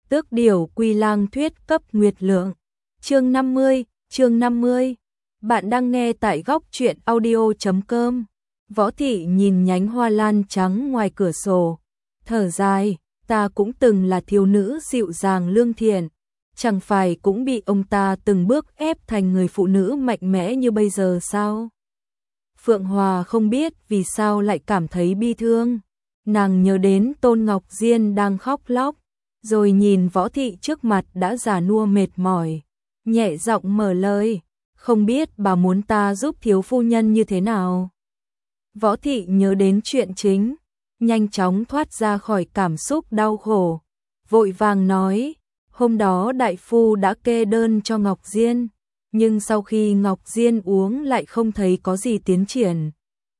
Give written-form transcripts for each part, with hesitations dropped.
Tước điểu Quy Lang thuyết cấp nguyệt lượng. Chương 50. Bạn đang nghe tại góc truyện audio.com. Võ Thị nhìn nhánh hoa lan trắng ngoài cửa sổ, thở dài, ta cũng từng là thiếu nữ dịu dàng lương thiện, chẳng phải cũng bị ông ta từng bước ép thành người phụ nữ mạnh mẽ như bây giờ sao? Phượng Hòa không biết vì sao lại cảm thấy bi thương, nàng nhớ đến Tôn Ngọc Diên đang khóc lóc, rồi nhìn Võ Thị trước mặt đã già nua mệt mỏi, nhẹ giọng mở lời, không biết bà muốn ta giúp thiếu phu nhân như thế nào? Võ Thị nhớ đến chuyện chính, nhanh chóng thoát ra khỏi cảm xúc đau khổ, vội vàng nói, hôm đó đại phu đã kê đơn cho Ngọc Diên, nhưng sau khi Ngọc Diên uống lại không thấy có gì tiến triển.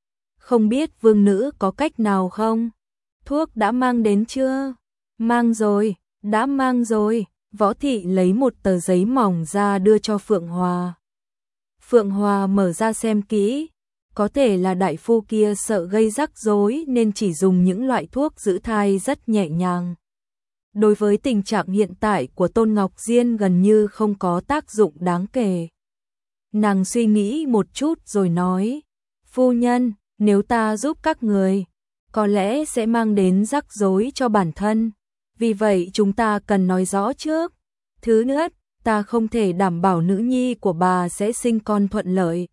Không biết vương nữ có cách nào không? Thuốc đã mang đến chưa? Mang rồi, đã mang rồi. Võ Thị lấy một tờ giấy mỏng ra đưa cho Phượng Hòa. Phượng Hòa mở ra xem kỹ, có thể là đại phu kia sợ gây rắc rối nên chỉ dùng những loại thuốc giữ thai rất nhẹ nhàng. Đối với tình trạng hiện tại của Tôn Ngọc Diên gần như không có tác dụng đáng kể. Nàng suy nghĩ một chút rồi nói, phu nhân, nếu ta giúp các người, có lẽ sẽ mang đến rắc rối cho bản thân. Vì vậy chúng ta cần nói rõ trước. Thứ nhất, ta không thể đảm bảo nữ nhi của bà sẽ sinh con thuận lợi.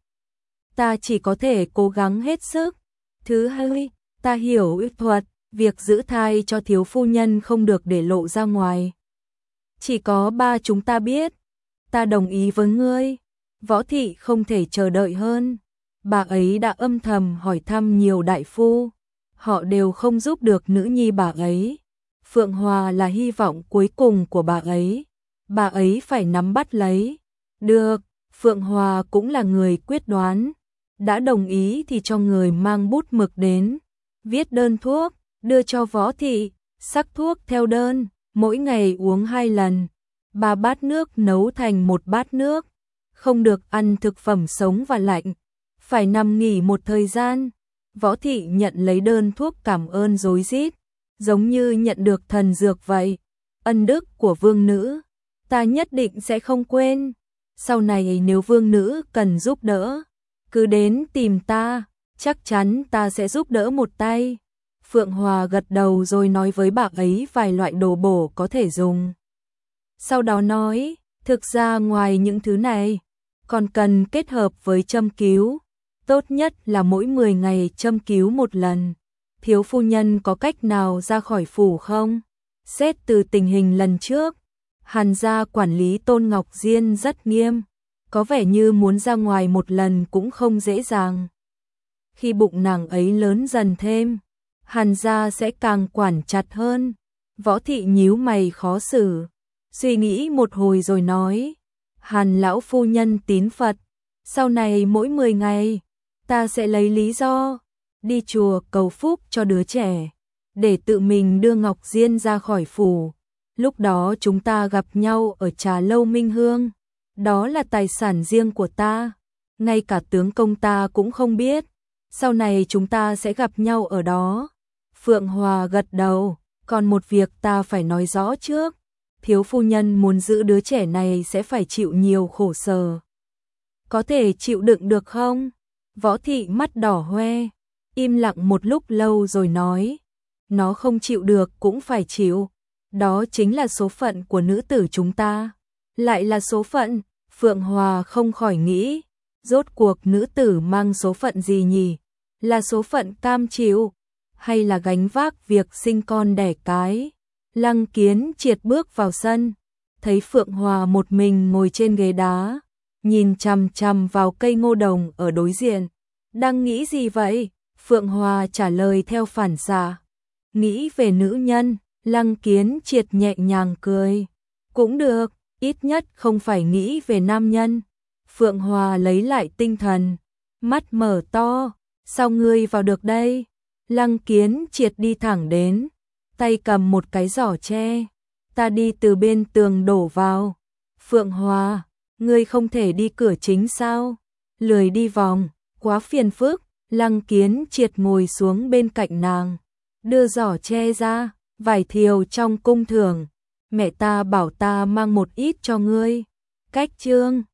Ta chỉ có thể cố gắng hết sức. Thứ hai, ta hiểu y thuật, việc giữ thai cho thiếu phu nhân không được để lộ ra ngoài. Chỉ có ba chúng ta biết. Ta đồng ý với ngươi. Võ Thị không thể chờ đợi hơn. Bà ấy đã âm thầm hỏi thăm nhiều đại phu. Họ đều không giúp được nữ nhi bà ấy. Phượng Hòa là hy vọng cuối cùng của bà ấy. Bà ấy phải nắm bắt lấy. Được, Phượng Hòa cũng là người quyết đoán. Đã đồng ý thì cho người mang bút mực đến. Viết đơn thuốc, đưa cho Võ Thị. Sắc thuốc theo đơn, mỗi ngày uống 2 lần. 3 bát nước nấu thành 1 bát nước. Không được ăn thực phẩm sống và lạnh. Phải nằm nghỉ một thời gian. Võ Thị nhận lấy đơn thuốc cảm ơn rối rít, giống như nhận được thần dược vậy. Ân đức của vương nữ, ta nhất định sẽ không quên. Sau này nếu vương nữ cần giúp đỡ, cứ đến tìm ta, chắc chắn ta sẽ giúp đỡ một tay. Phượng Hòa gật đầu rồi nói với bà ấy vài loại đồ bổ có thể dùng. Sau đó nói, thực ra ngoài những thứ này, còn cần kết hợp với châm cứu. Tốt nhất là mỗi 10 ngày châm cứu một lần. Thiếu phu nhân có cách nào ra khỏi phủ không? Xét từ tình hình lần trước, Hàn gia quản lý Tôn Ngọc Diên rất nghiêm, có vẻ như muốn ra ngoài một lần cũng không dễ dàng. Khi bụng nàng ấy lớn dần thêm, Hàn gia sẽ càng quản chặt hơn. Võ Thị nhíu mày khó xử, suy nghĩ một hồi rồi nói, Hàn lão phu nhân tín Phật, sau này mỗi 10 ngày, ta sẽ lấy lý do đi chùa cầu phúc cho đứa trẻ, để tự mình đưa Ngọc Diên ra khỏi phủ. Lúc đó chúng ta gặp nhau ở trà lâu Minh Hương. Đó là tài sản riêng của ta. Ngay cả tướng công ta cũng không biết. Sau này chúng ta sẽ gặp nhau ở đó. Phượng Hòa gật đầu. Còn một việc ta phải nói rõ trước. Thiếu phu nhân muốn giữ đứa trẻ này sẽ phải chịu nhiều khổ sở. Có thể chịu đựng được không? Võ Thị mắt đỏ hoe, im lặng một lúc lâu rồi nói, nó không chịu được cũng phải chịu, đó chính là số phận của nữ tử chúng ta. Lại là số phận, Phượng Hòa không khỏi nghĩ, rốt cuộc nữ tử mang số phận gì nhỉ? Là số phận cam chịu, hay là gánh vác việc sinh con đẻ cái? Lăng Kiến Triệt bước vào sân, thấy Phượng Hòa một mình ngồi trên ghế đá, nhìn chằm chằm vào cây ngô đồng ở đối diện. Đang nghĩ gì vậy? Phượng Hòa trả lời theo phản xạ. Nghĩ về nữ nhân. Lăng Kiến Triệt nhẹ nhàng cười. Cũng được, ít nhất không phải nghĩ về nam nhân. Phượng Hòa lấy lại tinh thần, mắt mở to. Sao ngươi vào được đây? Lăng Kiến Triệt đi thẳng đến, tay cầm một cái giỏ tre. Ta đi từ bên tường đổ vào. Phượng Hòa, ngươi không thể đi cửa chính sao? Lười đi vòng, quá phiền phức. Lăng Kiến Triệt ngồi xuống bên cạnh nàng, đưa giỏ tre ra, vải thiều trong cung thường, mẹ ta bảo ta mang một ít cho ngươi. Cách chương